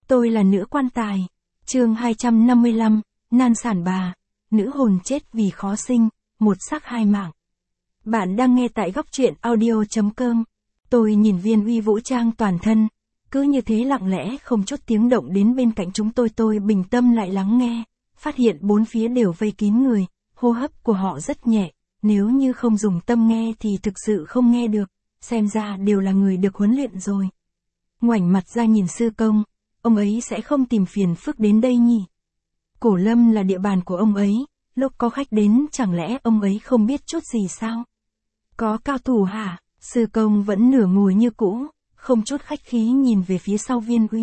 Tôi là nữ quan tài. Chương 255, nan sản bà. Nữ hồn chết vì khó sinh, một xác hai mạng. Bạn đang nghe tại góc truyện audio.com. Tôi nhìn Viên Uy vũ trang toàn thân, cứ như thế lặng lẽ không chút tiếng động đến bên cạnh chúng tôi bình tâm lại lắng nghe, phát hiện bốn phía đều vây kín người, hô hấp của họ rất nhẹ, nếu như không dùng tâm nghe thì thực sự không nghe được, xem ra đều là người được huấn luyện rồi. Ngoảnh mặt ra nhìn sư công, ông ấy sẽ không tìm phiền phức đến đây nhỉ? Cổ Lâm là địa bàn của ông ấy, lúc có khách đến chẳng lẽ ông ấy không biết chút gì sao? Có cao thủ hả? Sư công vẫn nửa ngồi như cũ, không chút khách khí nhìn về phía sau Viên Uy.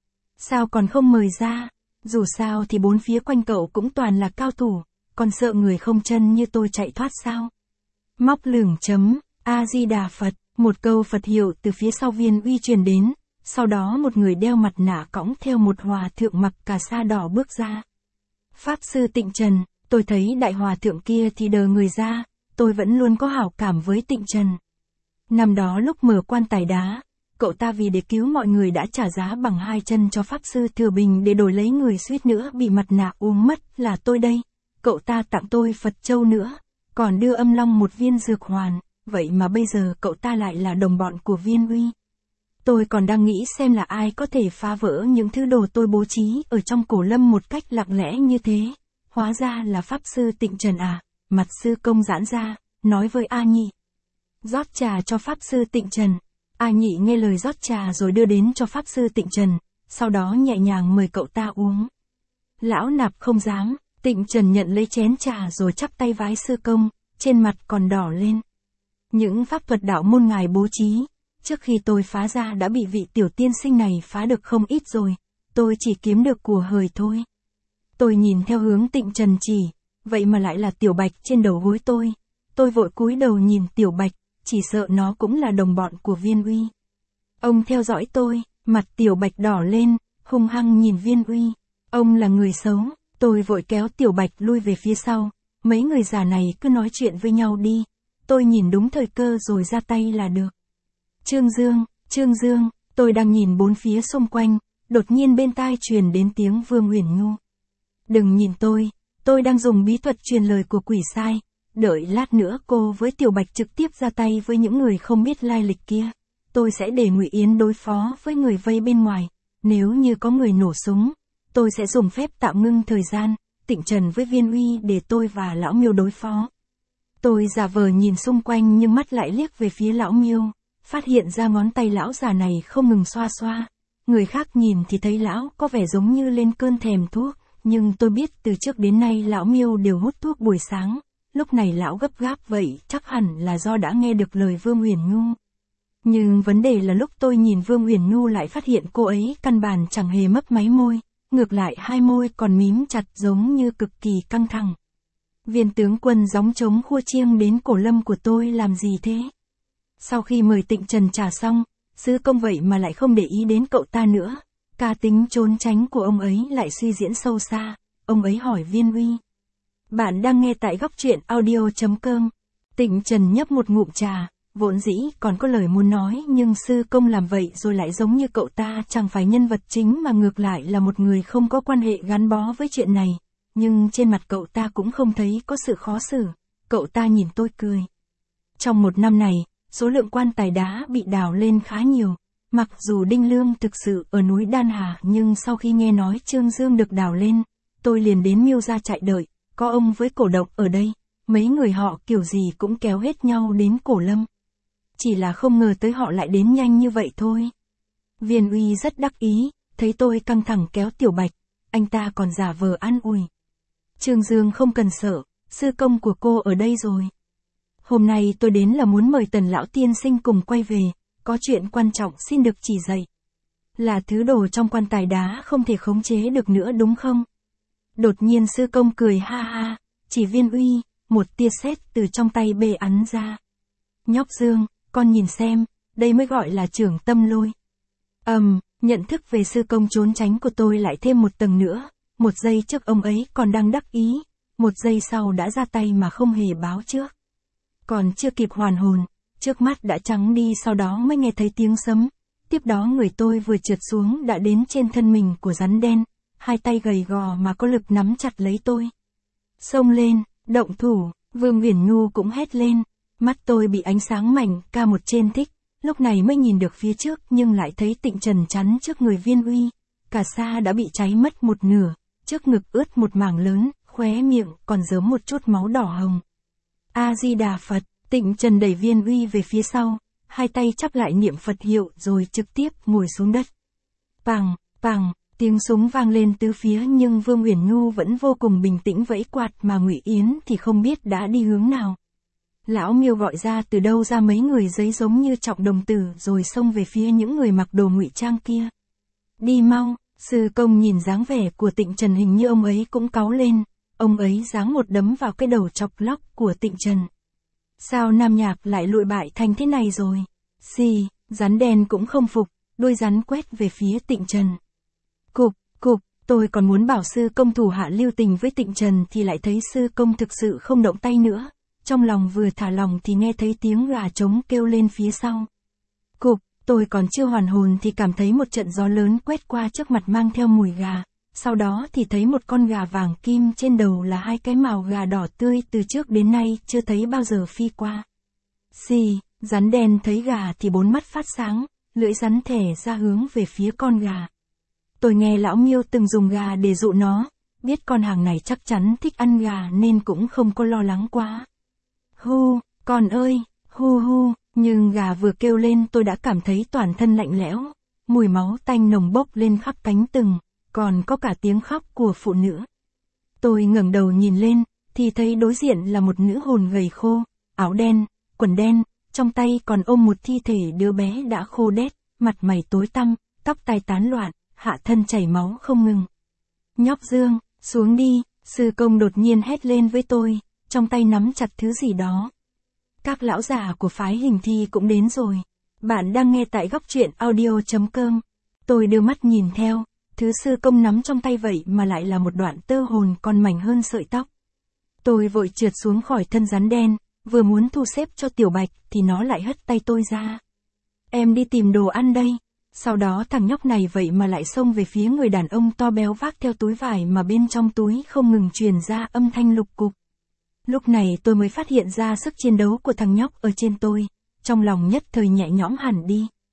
Sao còn không mời ra? Dù sao thì bốn phía quanh cậu cũng toàn là cao thủ, còn sợ người không chân như tôi chạy thoát sao? Móc lửng chấm, A-di-đà Phật, một câu Phật hiệu từ phía sau Viên Uy truyền đến, sau đó một người đeo mặt nạ cõng theo một hòa thượng mặc cà sa đỏ bước ra. Pháp sư Tịnh Trần, tôi thấy đại hòa thượng kia thì đờ người ra, tôi vẫn luôn có hảo cảm với Tịnh Trần. Năm đó lúc mở quan tài đá, cậu ta vì để cứu mọi người đã trả giá bằng hai chân cho Pháp sư Thừa Bình để đổi lấy người suýt nữa bị mặt nạ uống mất là tôi đây. Cậu ta tặng tôi Phật Châu nữa, còn đưa Âm Long một viên dược hoàn, vậy mà bây giờ cậu ta lại là đồng bọn của Viên Uy. Tôi còn đang nghĩ xem là ai có thể phá vỡ những thứ đồ tôi bố trí ở trong Cổ Lâm một cách lặng lẽ như thế. Hóa ra là Pháp sư Tịnh Trần à, mặt sư công giãn ra, nói với A Nhị. Rót trà cho Pháp sư Tịnh Trần. A Nhị nghe lời rót trà rồi đưa đến cho Pháp sư Tịnh Trần, sau đó nhẹ nhàng mời cậu ta uống. Lão nạp không dám, Tịnh Trần nhận lấy chén trà rồi chắp tay vái sư công, trên mặt còn đỏ lên. Những pháp thuật đạo môn ngài bố trí, trước khi tôi phá ra đã bị vị tiểu tiên sinh này phá được không ít rồi, tôi chỉ kiếm được của hời thôi. Tôi nhìn theo hướng Tịnh Trần chỉ, vậy mà lại là Tiểu Bạch trên đầu gối tôi. Tôi vội cúi đầu nhìn Tiểu Bạch, chỉ sợ nó cũng là đồng bọn của Viên Uy. Ông theo dõi tôi, mặt Tiểu Bạch đỏ lên, hung hăng nhìn Viên Uy. Ông là người xấu, tôi vội kéo Tiểu Bạch lui về phía sau. Mấy người già này cứ nói chuyện với nhau đi, tôi nhìn đúng thời cơ rồi ra tay là được. Trương Dương, tôi đang nhìn bốn phía xung quanh, đột nhiên bên tai truyền đến tiếng Vương Uyển Nhu. Đừng nhìn tôi đang dùng bí thuật truyền lời của quỷ sai, đợi lát nữa cô với Tiểu Bạch trực tiếp ra tay với những người không biết lai lịch kia. Tôi sẽ để Ngụy Yến đối phó với người vây bên ngoài, nếu như có người nổ súng, tôi sẽ dùng phép tạm ngưng thời gian, Tịnh Trần với Viên Uy để tôi và Lão Miêu đối phó. Tôi giả vờ nhìn xung quanh nhưng mắt lại liếc về phía Lão Miêu, phát hiện ra ngón tay lão già này không ngừng xoa xoa. Người khác nhìn thì thấy lão có vẻ giống như lên cơn thèm thuốc, nhưng tôi biết từ trước đến nay Lão Miêu đều hút thuốc buổi sáng, lúc này lão gấp gáp vậy chắc hẳn là do đã nghe được lời Vương Uyển Nhu. Nhưng vấn đề là lúc tôi nhìn Vương Uyển Nhu lại phát hiện cô ấy căn bản chẳng hề mấp máy môi, ngược lại hai môi còn mím chặt giống như cực kỳ căng thẳng. Viên tướng quân gióng trống khua chiêng đến Cổ Lâm của tôi làm gì thế? Sau khi mời Tịnh Trần trà xong, sư công vậy mà lại không để ý đến cậu ta nữa. Cá tính trốn tránh của ông ấy lại suy diễn sâu xa. Ông ấy hỏi Viên Uy. Bạn đang nghe tại góc truyện audio.com. Tịnh Trần nhấp một ngụm trà, vốn dĩ còn có lời muốn nói nhưng sư công làm vậy rồi lại giống như cậu ta chẳng phải nhân vật chính mà ngược lại là một người không có quan hệ gắn bó với chuyện này. Nhưng trên mặt cậu ta cũng không thấy có sự khó xử. Cậu ta nhìn tôi cười. Trong một năm này, số lượng quan tài đá bị đào lên khá nhiều. Mặc dù Đinh Lương thực sự ở núi Đan Hà nhưng sau khi nghe nói Trương Dương được đào lên, tôi liền đến Miêu gia chạy đợi, có ông với Cổ Động ở đây, mấy người họ kiểu gì cũng kéo hết nhau đến Cổ Lâm. Chỉ là không ngờ tới họ lại đến nhanh như vậy thôi. Viên Uy rất đắc ý, thấy tôi căng thẳng kéo Tiểu Bạch, anh ta còn giả vờ an ủi. Trương Dương không cần sợ, sư công của cô ở đây rồi. Hôm nay tôi đến là muốn mời Tần lão tiên sinh cùng quay về, có chuyện quan trọng xin được chỉ dạy. Là thứ đồ trong quan tài đá không thể khống chế được nữa đúng không? Đột nhiên sư công cười ha ha, chỉ Viên Uy, một tia sét từ trong tay bê ắn ra. Nhóc Dương, con nhìn xem, đây mới gọi là trưởng tâm lôi. Nhận thức về sư công trốn tránh của tôi lại thêm một tầng nữa, một giây trước ông ấy còn đang đắc ý, một giây sau đã ra tay mà không hề báo trước. Còn chưa kịp hoàn hồn, trước mắt đã trắng đi sau đó mới nghe thấy tiếng sấm. Tiếp đó người tôi vừa trượt xuống đã đến trên thân mình của rắn đen, hai tay gầy gò mà có lực nắm chặt lấy tôi. Xông lên, động thủ, Vương Uyển Nhu cũng hét lên, mắt tôi bị ánh sáng mảnh ca một trên thích, lúc này mới nhìn được phía trước nhưng lại thấy Tịnh Trần chắn trước người Viên Uy, cả xa đã bị cháy mất một nửa, trước ngực ướt một mảng lớn, khóe miệng còn rớm một chút máu đỏ hồng. A-di-đà Phật, Tịnh Trần đẩy Viên Uy về phía sau, hai tay chắp lại niệm Phật hiệu rồi trực tiếp ngồi xuống đất. Pằng, pằng, tiếng súng vang lên tứ phía nhưng Vương Uyển Nhu vẫn vô cùng bình tĩnh vẫy quạt mà Ngụy Yến thì không biết đã đi hướng nào. Lão Miêu gọi ra từ đâu ra mấy người giấy giống như Trọng Đồng Tử rồi xông về phía những người mặc đồ ngụy trang kia. Đi mau, Sư Công nhìn dáng vẻ của Tịnh Trần hình như ông ấy cũng cáu lên, ông ấy giáng một đấm vào cái đầu chọc lóc của Tịnh Trần. Sao Nam Nhạc lại lụi bại thành thế này rồi? Xì, rắn đen cũng không phục, đuôi rắn quét về phía Tịnh Trần. Cục, tôi còn muốn bảo Sư Công thủ hạ lưu tình với Tịnh Trần thì lại thấy Sư Công thực sự không động tay nữa. Trong lòng vừa thả lòng thì nghe thấy tiếng gà trống kêu lên phía sau. Tôi còn chưa hoàn hồn thì cảm thấy một trận gió lớn quét qua trước mặt mang theo mùi gà. Sau đó thì thấy một con gà vàng kim trên đầu là hai cái mào gà đỏ tươi từ trước đến nay chưa thấy bao giờ phi qua. Xì, rắn đen thấy gà thì bốn mắt phát sáng, lưỡi rắn thẻ ra hướng về phía con gà. Tôi nghe lão Miêu từng dùng gà để dụ nó, biết con hàng này chắc chắn thích ăn gà nên cũng không có lo lắng quá. Hu, con ơi, hu, nhưng gà vừa kêu lên tôi đã cảm thấy toàn thân lạnh lẽo, mùi máu tanh nồng bốc lên khắp cánh rừng, còn có cả tiếng khóc của phụ nữ. Tôi ngẩng đầu nhìn lên, thì thấy đối diện là một nữ hồn gầy khô, áo đen, quần đen, trong tay còn ôm một thi thể đứa bé đã khô đét, mặt mày tối tăm, tóc tai tán loạn, hạ thân chảy máu không ngừng. Nhóc Dương, xuống đi, Sư Công đột nhiên hét lên với tôi, trong tay nắm chặt thứ gì đó. Các lão già của phái Hình Thi cũng đến rồi. Bạn đang nghe tại góc truyện audio.com. Tôi đưa mắt nhìn theo, thứ Sư Công nắm trong tay vậy mà lại là một đoạn tơ hồn còn mảnh hơn sợi tóc. Tôi vội trượt xuống khỏi thân rắn đen, vừa muốn thu xếp cho Tiểu Bạch thì nó lại hất tay tôi ra. Em đi tìm đồ ăn đây. Sau đó thằng nhóc này vậy mà lại xông về phía người đàn ông to béo vác theo túi vải mà bên trong túi không ngừng truyền ra âm thanh lục cục. Lúc này tôi mới phát hiện ra sức chiến đấu của thằng nhóc ở trên tôi, trong lòng nhất thời nhẹ nhõm hẳn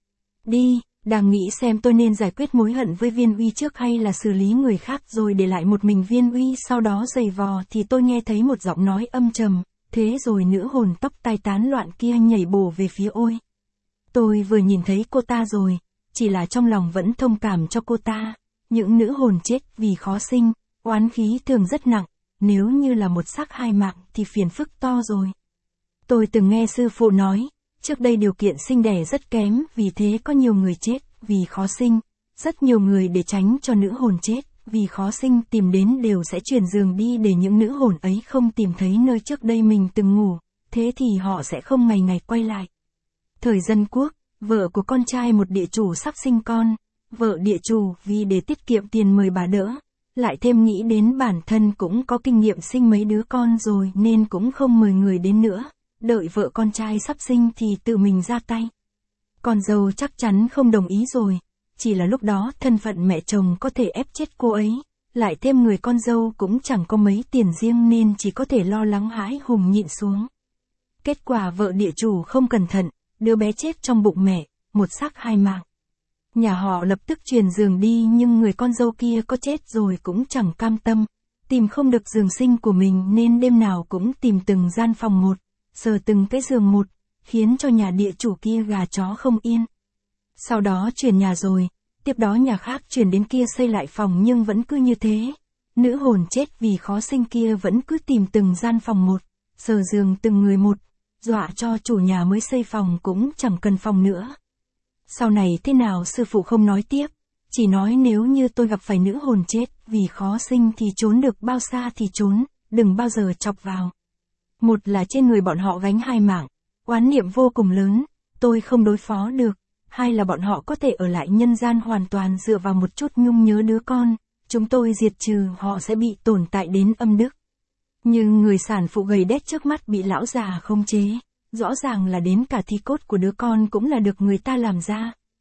đi. Đang nghĩ xem tôi nên giải quyết mối hận với Viên Uy trước hay là xử lý người khác rồi để lại một mình Viên Uy sau đó giày vò thì tôi nghe thấy một giọng nói âm trầm, thế rồi nữ hồn tóc tai tán loạn kia nhảy bổ về phía ôi. Tôi vừa nhìn thấy cô ta rồi, chỉ là trong lòng vẫn thông cảm cho cô ta, những nữ hồn chết vì khó sinh, oán khí thường rất nặng. Nếu như là một xác hai mạng thì phiền phức to rồi. Tôi từng nghe sư phụ nói, trước đây điều kiện sinh đẻ rất kém vì thế có nhiều người chết vì khó sinh, rất nhiều người để tránh cho nữ hồn chết vì khó sinh tìm đến đều sẽ chuyển giường đi để những nữ hồn ấy không tìm thấy nơi trước đây mình từng ngủ, thế thì họ sẽ không ngày ngày quay lại. Thời Dân Quốc, vợ của con trai một địa chủ sắp sinh con, vợ địa chủ vì để tiết kiệm tiền mời bà đỡ. Lại thêm nghĩ đến bản thân cũng có kinh nghiệm sinh mấy đứa con rồi nên cũng không mời người đến nữa, đợi vợ con trai sắp sinh thì tự mình ra tay. Con dâu chắc chắn không đồng ý rồi, chỉ là lúc đó thân phận mẹ chồng có thể ép chết cô ấy, lại thêm người con dâu cũng chẳng có mấy tiền riêng nên chỉ có thể lo lắng hãi hùng nhịn xuống. Kết quả vợ địa chủ không cẩn thận, đứa bé chết trong bụng mẹ, một xác hai mạng. Nhà họ lập tức chuyển giường đi nhưng người con dâu kia có chết rồi cũng chẳng cam tâm, tìm không được giường sinh của mình nên đêm nào cũng tìm từng gian phòng một, sờ từng cái giường một, khiến cho nhà địa chủ kia gà chó không yên. Sau đó chuyển nhà rồi, tiếp đó nhà khác chuyển đến kia xây lại phòng nhưng vẫn cứ như thế. Nữ hồn chết vì khó sinh kia vẫn cứ tìm từng gian phòng một, sờ giường từng người một, dọa cho chủ nhà mới xây phòng cũng chẳng cần phòng nữa. Sau này thế nào sư phụ không nói tiếp, chỉ nói nếu như tôi gặp phải nữ hồn chết vì khó sinh thì trốn được bao xa thì trốn, đừng bao giờ chọc vào. Một là trên người bọn họ gánh hai mảng, oán niệm vô cùng lớn, tôi không đối phó được. Hai là bọn họ có thể ở lại nhân gian hoàn toàn dựa vào một chút nhung nhớ đứa con, chúng tôi diệt trừ họ sẽ bị tồn tại đến âm đức. Nhưng người sản phụ gầy đét trước mắt bị lão già khống chế, rõ ràng là đến cả thi cốt của đứa con cũng là được người ta làm ra,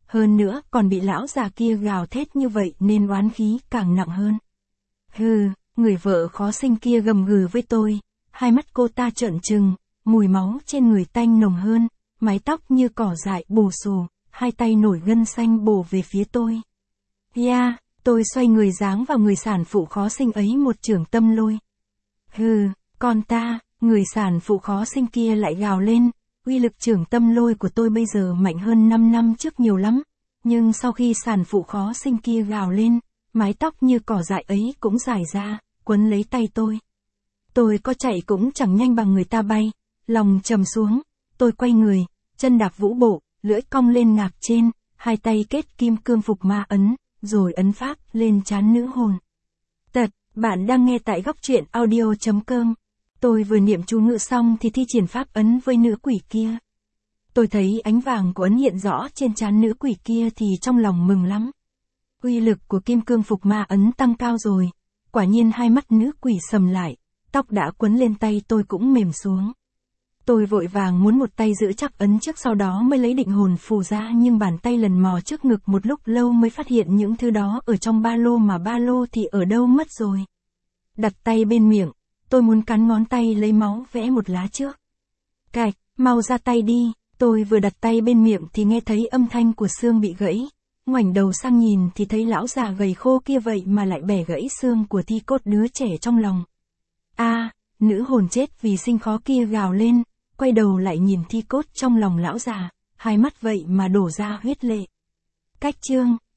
hơn nữa còn bị lão già kia gào thét như vậy nên oán khí càng nặng hơn. Hừ, người vợ khó sinh kia gầm gừ với tôi, hai mắt cô ta trợn trừng, mùi máu trên người tanh nồng hơn, mái tóc như cỏ dại bù xù, hai tay nổi gân xanh bổ về phía tôi. Tôi xoay người giáng vào người sản phụ khó sinh ấy một chưởng tâm lôi. Hừ, con ta, người sản phụ khó sinh kia lại gào lên, uy lực chưởng tâm lôi của tôi bây giờ mạnh hơn 5 năm trước nhiều lắm, nhưng sau khi sản phụ khó sinh kia gào lên, mái tóc như cỏ dại ấy cũng dài ra, quấn lấy tay tôi. Tôi có chạy cũng chẳng nhanh bằng người ta bay, lòng trầm xuống, tôi quay người, chân đạp vũ bộ, lưỡi cong lên ngạc trên, hai tay kết kim cương phục ma ấn, rồi ấn pháp lên trán nữ hồn. Bạn đang nghe tại góc truyện audio.com. Tôi vừa niệm chú ngữ xong thì thi triển pháp ấn với nữ quỷ kia. Tôi thấy ánh vàng của ấn hiện rõ trên trán nữ quỷ kia thì trong lòng mừng lắm. Uy lực của kim cương phục ma ấn tăng cao rồi. Quả nhiên hai mắt nữ quỷ sầm lại, tóc đã quấn lên tay tôi cũng mềm xuống. Tôi vội vàng muốn một tay giữ chắc ấn trước sau đó mới lấy định hồn phù ra, nhưng bàn tay lần mò trước ngực một lúc lâu mới phát hiện những thứ đó ở trong ba lô, mà ba lô thì ở đâu mất rồi. Đặt tay bên miệng, tôi muốn cắn ngón tay lấy máu vẽ một lá trước. Cạch, mau ra tay đi, tôi vừa đặt tay bên miệng thì nghe thấy âm thanh của xương bị gãy. Ngoảnh đầu sang nhìn thì thấy lão già gầy khô kia vậy mà lại bẻ gãy xương của thi cốt đứa trẻ trong lòng. Nữ hồn chết vì sinh khó kia gào lên, quay đầu lại nhìn thi cốt trong lòng lão già, hai mắt vậy mà đổ ra huyết lệ. Cách chương